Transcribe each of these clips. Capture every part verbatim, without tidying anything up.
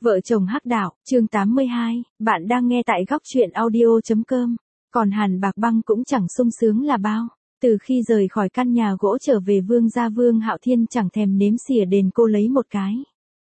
Vợ chồng hắc đạo, chương tám mươi hai, bạn đang nghe tại góc truyện audio.com. Còn Hàn Bạc Băng cũng chẳng sung sướng là bao. Từ khi rời khỏi căn nhà gỗ trở về Vương gia, Vương Hạo Thiên chẳng thèm nếm xỉa đền cô lấy một cái.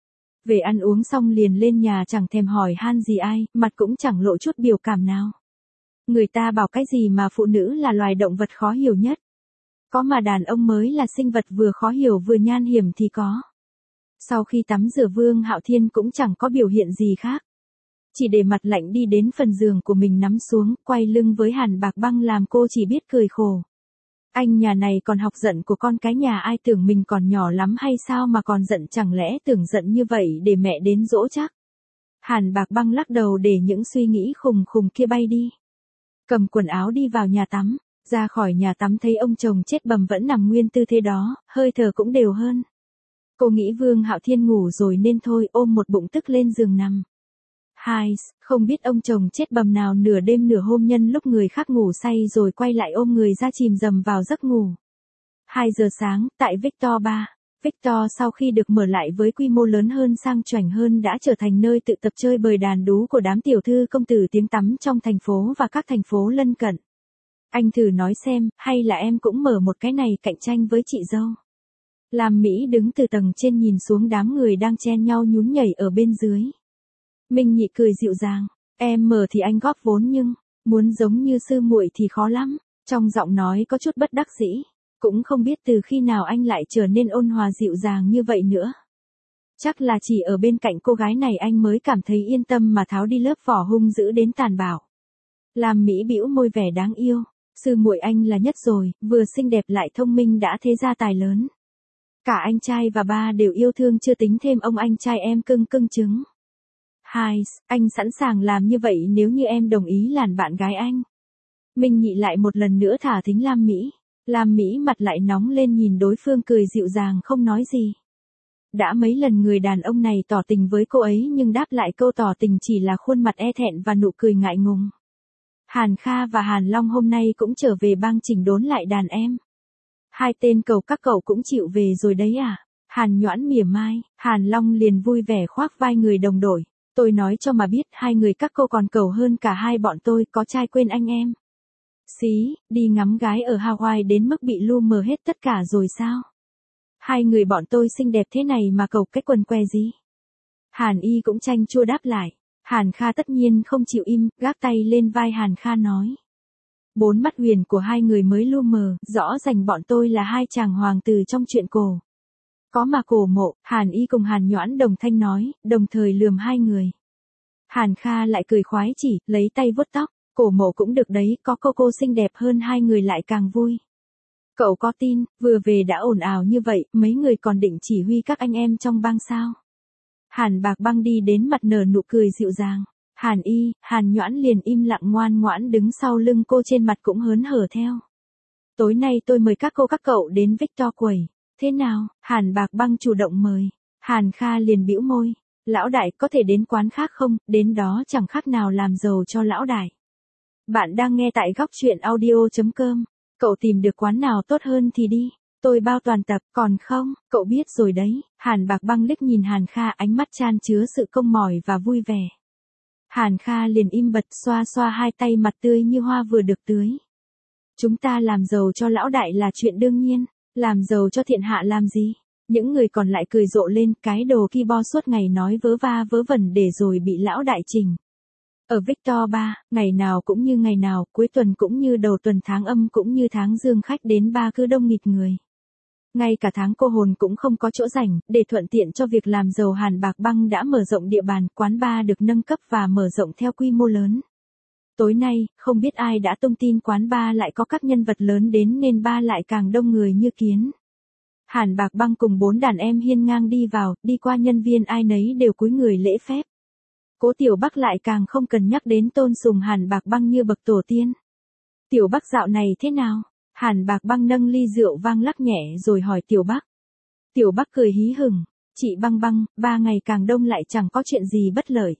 Về ăn uống xong liền lên nhà chẳng thèm hỏi han gì ai, mặt cũng chẳng lộ chút biểu cảm nào. Người ta bảo cái gì mà phụ nữ là loài động vật khó hiểu nhất. Có mà đàn ông mới là sinh vật vừa khó hiểu vừa nhan hiểm thì có. Sau khi tắm rửa, Vương Hạo Thiên cũng chẳng có biểu hiện gì khác. Chỉ để mặt lạnh đi đến phần giường của mình nắm xuống, quay lưng với Hàn Bạc Băng làm cô chỉ biết cười khổ. Anh nhà này còn học giận của con cái nhà ai, tưởng mình còn nhỏ lắm hay sao mà còn giận, chẳng lẽ tưởng giận như vậy để mẹ đến dỗ chắc. Hàn Bạc Băng lắc đầu để những suy nghĩ khùng khùng kia bay đi. Cầm quần áo đi vào nhà tắm, ra khỏi nhà tắm thấy ông chồng chết bầm vẫn nằm nguyên tư thế đó, hơi thở cũng đều hơn. Cô nghĩ Vương Hạo Thiên ngủ rồi nên thôi, ôm một bụng tức lên giường nằm. Hai, không biết ông chồng chết bầm nào nửa đêm nửa hôm nhân lúc người khác ngủ say rồi quay lại ôm người ra chìm dầm vào giấc ngủ. Hai giờ sáng, tại Victor Bar, Victor sau khi được mở lại với quy mô lớn hơn, sang chảnh hơn, đã trở thành nơi tự tập chơi bời đàn đú của đám tiểu thư công tử tiếng tăm trong thành phố và các thành phố lân cận. Anh thử nói xem, hay là em cũng mở một cái này cạnh tranh với chị dâu. Lam Mỹ đứng từ tầng trên nhìn xuống đám người đang chen nhau nhún nhảy ở bên dưới. Minh Nhị cười dịu dàng, em mở thì anh góp vốn nhưng, muốn giống như sư muội thì khó lắm, trong giọng nói có chút bất đắc dĩ, cũng không biết từ khi nào anh lại trở nên ôn hòa dịu dàng như vậy nữa. Chắc là chỉ ở bên cạnh cô gái này anh mới cảm thấy yên tâm mà tháo đi lớp vỏ hung dữ đến tàn bạo. Lam Mỹ bĩu môi vẻ đáng yêu, sư muội anh là nhất rồi, vừa xinh đẹp lại thông minh, đã thế gia tài lớn. Cả anh trai và ba đều yêu thương, chưa tính thêm ông anh trai em cưng cưng trứng. Hai, anh sẵn sàng làm như vậy nếu như em đồng ý làm bạn gái anh. Minh Nhị lại một lần nữa thả thính Lam Mỹ. Lam Mỹ mặt lại nóng lên nhìn đối phương cười dịu dàng không nói gì. Đã mấy lần người đàn ông này tỏ tình với cô ấy nhưng đáp lại câu tỏ tình chỉ là khuôn mặt e thẹn và nụ cười ngại ngùng. Hàn Kha và Hàn Long hôm nay cũng trở về bang chỉnh đốn lại đàn em. Hai tên cầu các cậu cũng chịu về rồi đấy à? Hàn Nhoãn mỉa mai, Hàn Long liền vui vẻ khoác vai người đồng đội. Tôi nói cho mà biết, hai người các cô còn cầu hơn cả hai bọn tôi, có trai quên anh em. Xí, đi ngắm gái ở Hawaii đến mức bị lu mờ hết tất cả rồi sao? Hai người bọn tôi xinh đẹp thế này mà cầu cái quần què gì? Hàn Y cũng chanh chua đáp lại. Hàn Kha tất nhiên không chịu im, gác tay lên vai Hàn Kha nói. Bốn mắt huyền của hai người mới lu mờ, rõ ràng bọn tôi là hai chàng hoàng tử trong chuyện cổ. Có mà cổ mộ, Hàn Y cùng Hàn Nhoãn đồng thanh nói, đồng thời lườm hai người. Hàn Kha lại cười khoái chỉ, lấy tay vuốt tóc, cổ mộ cũng được đấy, có cô cô xinh đẹp hơn hai người lại càng vui. Cậu có tin, vừa về đã ồn ào như vậy, mấy người còn định chỉ huy các anh em trong bang sao? Hàn Bạc Băng đi đến mặt nở nụ cười dịu dàng. Hàn Y, Hàn Nhoãn liền im lặng ngoan ngoãn đứng sau lưng cô, trên mặt cũng hớn hở theo. Tối nay tôi mời các cô các cậu đến Victor quẩy. Thế nào? Hàn Bạc Băng chủ động mời. Hàn Kha liền bĩu môi. Lão đại có thể đến quán khác không? Đến đó chẳng khác nào làm giàu cho lão đại. Bạn đang nghe tại góc truyện audio.com. Cậu tìm được quán nào tốt hơn thì đi. Tôi bao toàn tập, còn không, cậu biết rồi đấy. Hàn Bạc Băng liếc nhìn Hàn Kha, ánh mắt chan chứa sự công mỏi và vui vẻ. Hàn Kha liền im bặt, xoa xoa hai tay, mặt tươi như hoa vừa được tưới. Chúng ta làm giàu cho lão đại là chuyện đương nhiên, làm giàu cho thiên hạ làm gì? Những người còn lại cười rộ lên, cái đồ ki bo suốt ngày nói vớ va vớ vẩn để rồi bị lão đại chỉnh. Ở Victor Bar, ngày nào cũng như ngày nào, cuối tuần cũng như đầu tuần, tháng âm cũng như tháng dương, khách đến bar cứ đông nghịt người. Ngay cả tháng cô hồn cũng không có chỗ rảnh, để thuận tiện cho việc làm giàu, Hàn Bạc Băng đã mở rộng địa bàn, quán bar được nâng cấp và mở rộng theo quy mô lớn. Tối nay, không biết ai đã tung tin quán bar lại có các nhân vật lớn đến nên bar lại càng đông người như kiến. Hàn Bạc Băng cùng bốn đàn em hiên ngang đi vào, đi qua nhân viên ai nấy đều cúi người lễ phép. Cố Tiểu Bắc lại càng không cần nhắc đến, tôn sùng Hàn Bạc Băng như bậc tổ tiên. Tiểu Bắc dạo này thế nào? Hàn Bạc Băng nâng ly rượu vang lắc nhẹ rồi hỏi Tiểu Bắc. Tiểu Bắc cười hí hửng. Chị Băng Băng, ba ngày càng đông lại chẳng có chuyện gì bất lợi.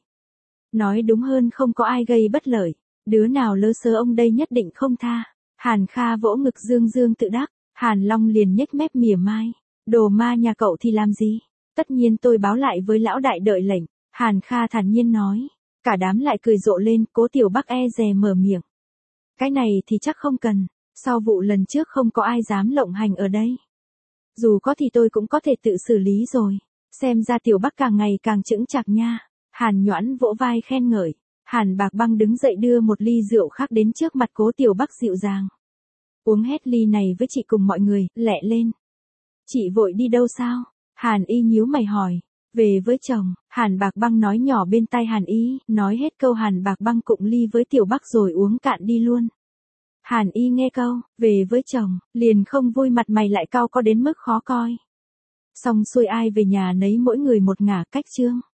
Nói đúng hơn không có ai gây bất lợi. Đứa nào lơ sơ ông đây nhất định không tha. Hàn Kha vỗ ngực dương dương tự đắc. Hàn Long liền nhếch mép mỉa mai. Đồ ma nhà cậu thì làm gì? Tất nhiên tôi báo lại với lão đại đợi lệnh. Hàn Kha thản nhiên nói. Cả đám lại cười rộ lên, Cố Tiểu Bắc e dè mở miệng. Cái này thì chắc không cần, sau vụ lần trước không có ai dám lộng hành ở đây. Dù có thì tôi cũng có thể tự xử lý rồi. Xem ra Tiểu Bắc càng ngày càng chững chạc nha. Hàn Nhoãn vỗ vai khen ngợi. Hàn Bạc Băng đứng dậy đưa một ly rượu khác đến trước mặt Cố Tiểu Bắc dịu dàng. Uống hết ly này với chị cùng mọi người, lẹ lên. Chị vội đi đâu sao? Hàn Y nhíu mày hỏi. Về với chồng, Hàn Bạc Băng nói nhỏ bên tai Hàn Y, nói hết câu Hàn Bạc Băng cụng ly với Tiểu Bắc rồi uống cạn đi luôn. Hàn Y nghe câu, về với chồng, liền không vui, mặt mày lại cau có đến mức khó coi. Xong xuôi ai về nhà nấy mỗi người một ngả cách chương.